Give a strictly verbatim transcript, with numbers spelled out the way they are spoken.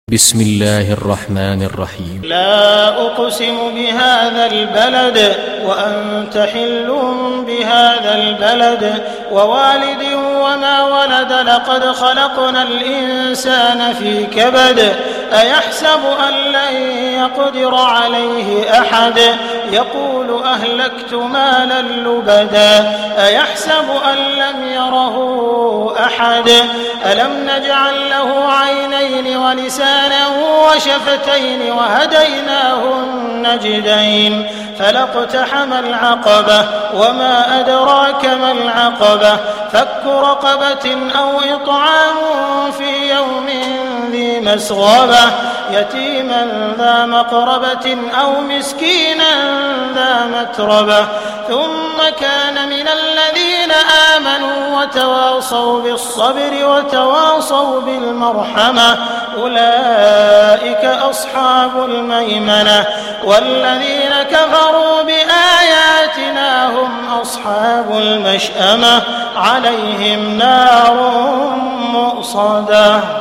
بسم الله الرحمن الرحيم. لا أقسم بهذا البلد وأنت حل بهذا البلد ووالد وما ولد لقد خلقنا الإنسان في كبد أيحسب أن لن يقدر عليه أحد يقول أهلكت مالا لبدا أيحسب أن لم يره أحد ألم نجعل له عينين ولسانا وشفتين وهديناه النجدين فلاقتحم العقبة وما أدراك ما العقبة فك رقبة أو إطعام في يوم ذي مسغبة يتيما ذا مقربة أو مسكينا ذا متربة ثم كان من الذين آمنوا وتواصوا بالصبر وتواصوا بالمرحمة أولئك أصحاب الميمنة والذين كفروا بآياتنا هم أصحاب المشأمة عليهم نار مؤصدة.